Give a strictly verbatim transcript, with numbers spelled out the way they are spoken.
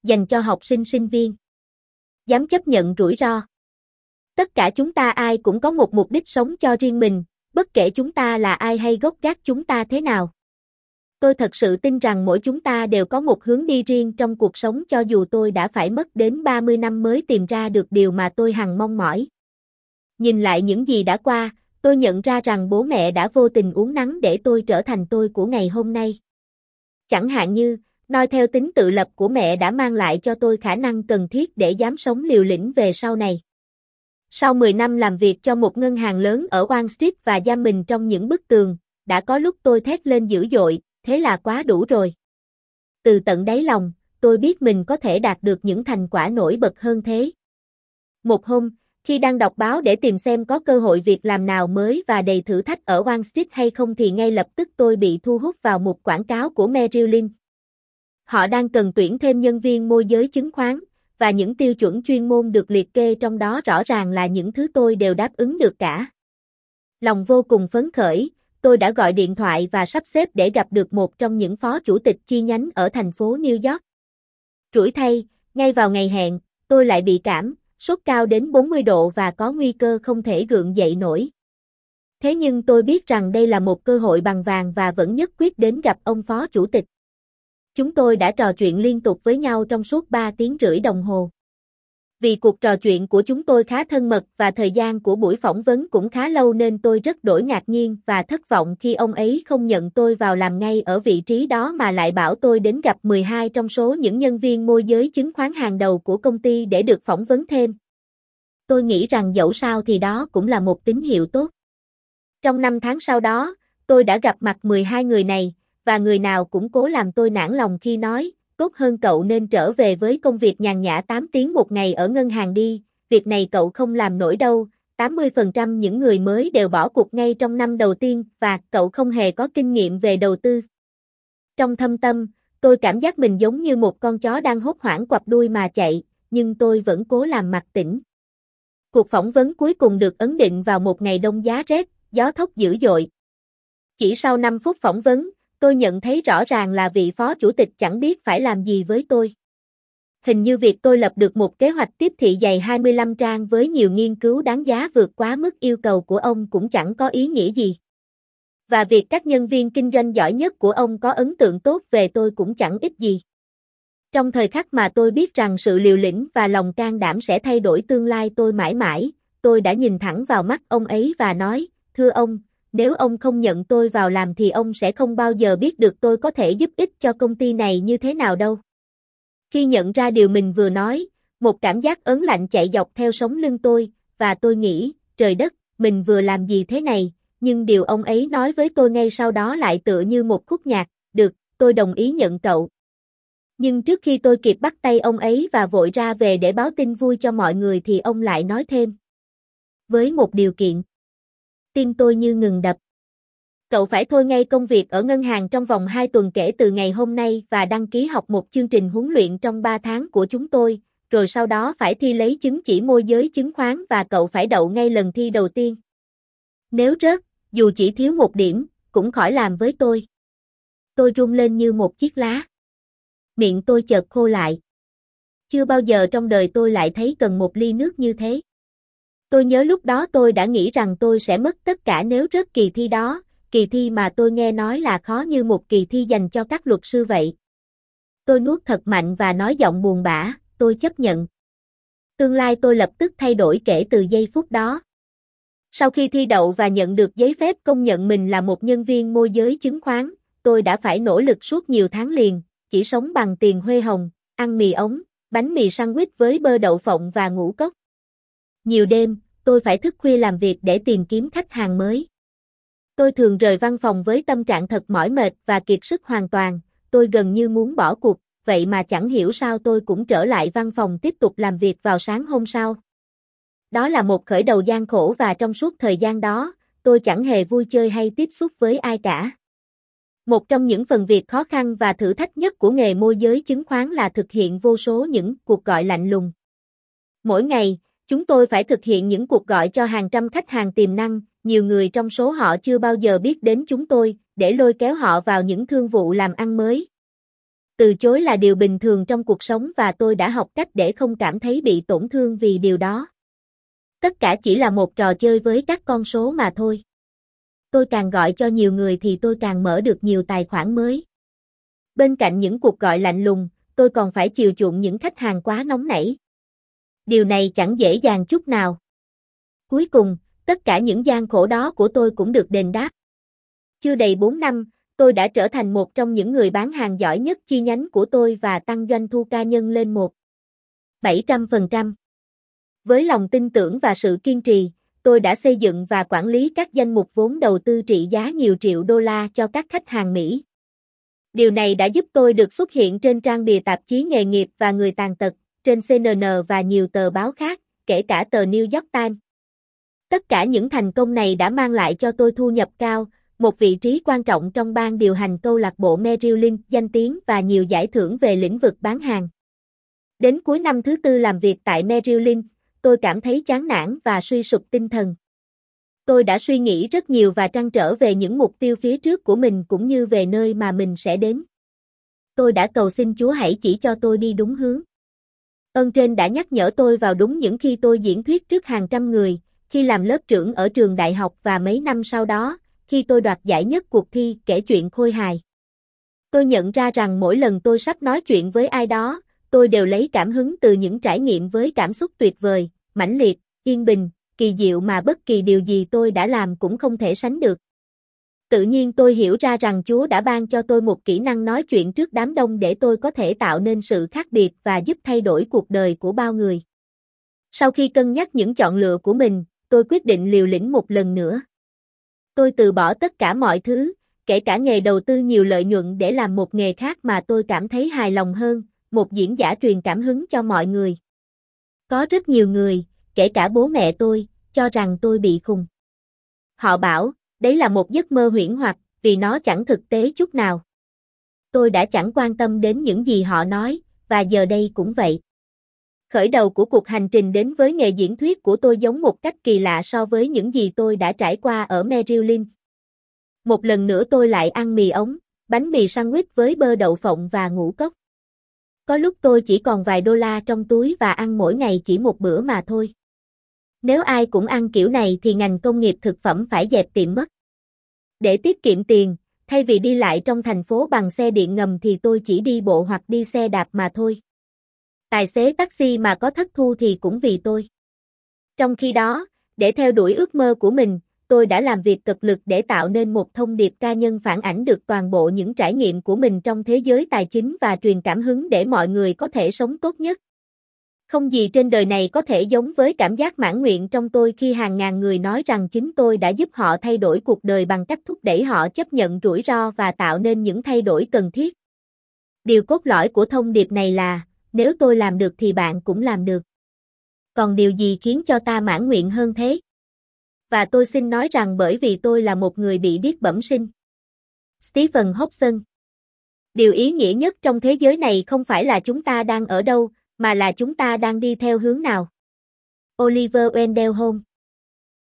dành cho học sinh sinh viên. Dám chấp nhận rủi ro. Tất cả chúng ta ai cũng có một mục đích sống cho riêng mình, bất kể chúng ta là ai hay gốc gác chúng ta thế nào. Tôi thật sự tin rằng mỗi chúng ta đều có một hướng đi riêng trong cuộc sống, cho dù tôi đã phải mất đến ba mươi năm mới tìm ra được điều mà tôi hằng mong mỏi. Nhìn lại những gì đã qua, tôi nhận ra rằng bố mẹ đã vô tình uốn nắn để tôi trở thành tôi của ngày hôm nay. Chẳng hạn như, noi theo tính tự lập của mẹ đã mang lại cho tôi khả năng cần thiết để dám sống liều lĩnh về sau này. Sau mười năm làm việc cho một ngân hàng lớn ở Wall Street và giam mình trong những bức tường, đã có lúc tôi thét lên dữ dội, thế là quá đủ rồi. Từ tận đáy lòng, tôi biết mình có thể đạt được những thành quả nổi bật hơn thế. Một hôm, khi đang đọc báo để tìm xem có cơ hội việc làm nào mới và đầy thử thách ở Wall Street hay không thì ngay lập tức tôi bị thu hút vào một quảng cáo của Merrill Lynch. Họ đang cần tuyển thêm nhân viên môi giới chứng khoán, và những tiêu chuẩn chuyên môn được liệt kê trong đó rõ ràng là những thứ tôi đều đáp ứng được cả. Lòng vô cùng phấn khởi, tôi đã gọi điện thoại và sắp xếp để gặp được một trong những phó chủ tịch chi nhánh ở thành phố New York. Rủi thay, ngay vào ngày hẹn, tôi lại bị cảm, sốt cao đến bốn mươi độ và có nguy cơ không thể gượng dậy nổi. Thế nhưng tôi biết rằng đây là một cơ hội bằng vàng và vẫn nhất quyết đến gặp ông phó chủ tịch. Chúng tôi đã trò chuyện liên tục với nhau trong suốt ba tiếng rưỡi đồng hồ. Vì cuộc trò chuyện của chúng tôi khá thân mật và thời gian của buổi phỏng vấn cũng khá lâu nên tôi rất đổi ngạc nhiên và thất vọng khi ông ấy không nhận tôi vào làm ngay ở vị trí đó mà lại bảo tôi đến gặp mười hai trong số những nhân viên môi giới chứng khoán hàng đầu của công ty để được phỏng vấn thêm. Tôi nghĩ rằng dẫu sao thì đó cũng là một tín hiệu tốt. Trong năm tháng sau đó, tôi đã gặp mặt mười hai người này, và người nào cũng cố làm tôi nản lòng khi nói, tốt hơn cậu nên trở về với công việc nhàn nhã tám tiếng một ngày ở ngân hàng đi, việc này cậu không làm nổi đâu, tám mươi phần trăm những người mới đều bỏ cuộc ngay trong năm đầu tiên và cậu không hề có kinh nghiệm về đầu tư. Trong thâm tâm, tôi cảm giác mình giống như một con chó đang hốt hoảng quặp đuôi mà chạy, nhưng tôi vẫn cố làm mặt tĩnh. Cuộc phỏng vấn cuối cùng được ấn định vào một ngày đông giá rét, gió thốc dữ dội. Chỉ sau năm phút phỏng vấn, tôi nhận thấy rõ ràng là vị phó chủ tịch chẳng biết phải làm gì với tôi. Hình như việc tôi lập được một kế hoạch tiếp thị dày hai mươi lăm trang với nhiều nghiên cứu đáng giá vượt quá mức yêu cầu của ông cũng chẳng có ý nghĩa gì. Và việc các nhân viên kinh doanh giỏi nhất của ông có ấn tượng tốt về tôi cũng chẳng ích gì. Trong thời khắc mà tôi biết rằng sự liều lĩnh và lòng can đảm sẽ thay đổi tương lai tôi mãi mãi, tôi đã nhìn thẳng vào mắt ông ấy và nói, thưa ông, nếu ông không nhận tôi vào làm thì ông sẽ không bao giờ biết được tôi có thể giúp ích cho công ty này như thế nào đâu. Khi nhận ra điều mình vừa nói, một cảm giác ớn lạnh chạy dọc theo sống lưng tôi, và tôi nghĩ, trời đất, mình vừa làm gì thế này, nhưng điều ông ấy nói với tôi ngay sau đó lại tựa như một khúc nhạc, được, tôi đồng ý nhận cậu. Nhưng trước khi tôi kịp bắt tay ông ấy và vội ra về để báo tin vui cho mọi người thì ông lại nói thêm. Với một điều kiện. Tim tôi như ngừng đập. Cậu phải thôi ngay công việc ở ngân hàng trong vòng hai tuần kể từ ngày hôm nay và đăng ký học một chương trình huấn luyện trong ba tháng của chúng tôi, rồi sau đó phải thi lấy chứng chỉ môi giới chứng khoán và cậu phải đậu ngay lần thi đầu tiên. Nếu rớt, dù chỉ thiếu một điểm, cũng khỏi làm với tôi. Tôi run lên như một chiếc lá. Miệng tôi chợt khô lại. Chưa bao giờ trong đời tôi lại thấy cần một ly nước như thế. Tôi nhớ lúc đó tôi đã nghĩ rằng tôi sẽ mất tất cả nếu rớt kỳ thi đó, kỳ thi mà tôi nghe nói là khó như một kỳ thi dành cho các luật sư vậy. Tôi nuốt thật mạnh và nói giọng buồn bã, tôi chấp nhận. Tương lai tôi lập tức thay đổi kể từ giây phút đó. Sau khi thi đậu và nhận được giấy phép công nhận mình là một nhân viên môi giới chứng khoán, tôi đã phải nỗ lực suốt nhiều tháng liền, chỉ sống bằng tiền huê hồng, ăn mì ống, bánh mì sandwich với bơ đậu phộng và ngũ cốc. Nhiều đêm, tôi phải thức khuya làm việc để tìm kiếm khách hàng mới. Tôi thường rời văn phòng với tâm trạng thật mỏi mệt và kiệt sức hoàn toàn, tôi gần như muốn bỏ cuộc, vậy mà chẳng hiểu sao tôi cũng trở lại văn phòng tiếp tục làm việc vào sáng hôm sau. Đó là một khởi đầu gian khổ và trong suốt thời gian đó, tôi chẳng hề vui chơi hay tiếp xúc với ai cả. Một trong những phần việc khó khăn và thử thách nhất của nghề môi giới chứng khoán là thực hiện vô số những cuộc gọi lạnh lùng. Mỗi ngày, chúng tôi phải thực hiện những cuộc gọi cho hàng trăm khách hàng tiềm năng, nhiều người trong số họ chưa bao giờ biết đến chúng tôi, để lôi kéo họ vào những thương vụ làm ăn mới. Từ chối là điều bình thường trong cuộc sống và tôi đã học cách để không cảm thấy bị tổn thương vì điều đó. Tất cả chỉ là một trò chơi với các con số mà thôi. Tôi càng gọi cho nhiều người thì tôi càng mở được nhiều tài khoản mới. Bên cạnh những cuộc gọi lạnh lùng, tôi còn phải chiều chuộng những khách hàng quá nóng nảy. Điều này chẳng dễ dàng chút nào. Cuối cùng, tất cả những gian khổ đó của tôi cũng được đền đáp. Chưa đầy bốn năm, tôi đã trở thành một trong những người bán hàng giỏi nhất chi nhánh của tôi và tăng doanh thu cá nhân lên một phẩy bảy trăm phần trăm. Với lòng tin tưởng và sự kiên trì, tôi đã xây dựng và quản lý các danh mục vốn đầu tư trị giá nhiều triệu đô la cho các khách hàng Mỹ. Điều này đã giúp tôi được xuất hiện trên trang bìa tạp chí nghề nghiệp và người tàn tật, trên xê en en và nhiều tờ báo khác, kể cả tờ New York Times. Tất cả những thành công này đã mang lại cho tôi thu nhập cao, một vị trí quan trọng trong ban điều hành câu lạc bộ Merrill Lynch danh tiếng và nhiều giải thưởng về lĩnh vực bán hàng. Đến cuối năm thứ tư làm việc tại Merrill Lynch, tôi cảm thấy chán nản và suy sụp tinh thần. Tôi đã suy nghĩ rất nhiều và trăn trở về những mục tiêu phía trước của mình cũng như về nơi mà mình sẽ đến. Tôi đã cầu xin Chúa hãy chỉ cho tôi đi đúng hướng. Ơn trên đã nhắc nhở tôi vào đúng những khi tôi diễn thuyết trước hàng trăm người, khi làm lớp trưởng ở trường đại học và mấy năm sau đó, khi tôi đoạt giải nhất cuộc thi kể chuyện khôi hài. Tôi nhận ra rằng mỗi lần tôi sắp nói chuyện với ai đó, tôi đều lấy cảm hứng từ những trải nghiệm với cảm xúc tuyệt vời, mãnh liệt, yên bình, kỳ diệu mà bất kỳ điều gì tôi đã làm cũng không thể sánh được. Tự nhiên tôi hiểu ra rằng Chúa đã ban cho tôi một kỹ năng nói chuyện trước đám đông để tôi có thể tạo nên sự khác biệt và giúp thay đổi cuộc đời của bao người. Sau khi cân nhắc những chọn lựa của mình, tôi quyết định liều lĩnh một lần nữa. Tôi từ bỏ tất cả mọi thứ, kể cả nghề đầu tư nhiều lợi nhuận để làm một nghề khác mà tôi cảm thấy hài lòng hơn, một diễn giả truyền cảm hứng cho mọi người. Có rất nhiều người, kể cả bố mẹ tôi, cho rằng tôi bị khùng. Họ bảo, đấy là một giấc mơ huyễn hoặc, vì nó chẳng thực tế chút nào. Tôi đã chẳng quan tâm đến những gì họ nói, và giờ đây cũng vậy. Khởi đầu của cuộc hành trình đến với nghề diễn thuyết của tôi giống một cách kỳ lạ so với những gì tôi đã trải qua ở Merrill Lynch. Một lần nữa tôi lại ăn mì ống, bánh mì sandwich với bơ đậu phộng và ngũ cốc. Có lúc tôi chỉ còn vài đô la trong túi và ăn mỗi ngày chỉ một bữa mà thôi. Nếu ai cũng ăn kiểu này thì ngành công nghiệp thực phẩm phải dẹp tiệm mất. Để tiết kiệm tiền, thay vì đi lại trong thành phố bằng xe điện ngầm thì tôi chỉ đi bộ hoặc đi xe đạp mà thôi. Tài xế taxi mà có thất thu thì cũng vì tôi. Trong khi đó, để theo đuổi ước mơ của mình, tôi đã làm việc cực lực để tạo nên một thông điệp cá nhân phản ảnh được toàn bộ những trải nghiệm của mình trong thế giới tài chính và truyền cảm hứng để mọi người có thể sống tốt nhất. Không gì trên đời này có thể giống với cảm giác mãn nguyện trong tôi khi hàng ngàn người nói rằng chính tôi đã giúp họ thay đổi cuộc đời bằng cách thúc đẩy họ chấp nhận rủi ro và tạo nên những thay đổi cần thiết. Điều cốt lõi của thông điệp này là, nếu tôi làm được thì bạn cũng làm được. Còn điều gì khiến cho ta mãn nguyện hơn thế? Và tôi xin nói rằng bởi vì tôi là một người bị điếc bẩm sinh. Stephen Hobson. Điều ý nghĩa nhất trong thế giới này không phải là chúng ta đang ở đâu, mà là chúng ta đang đi theo hướng nào. Oliver Wendell Holmes.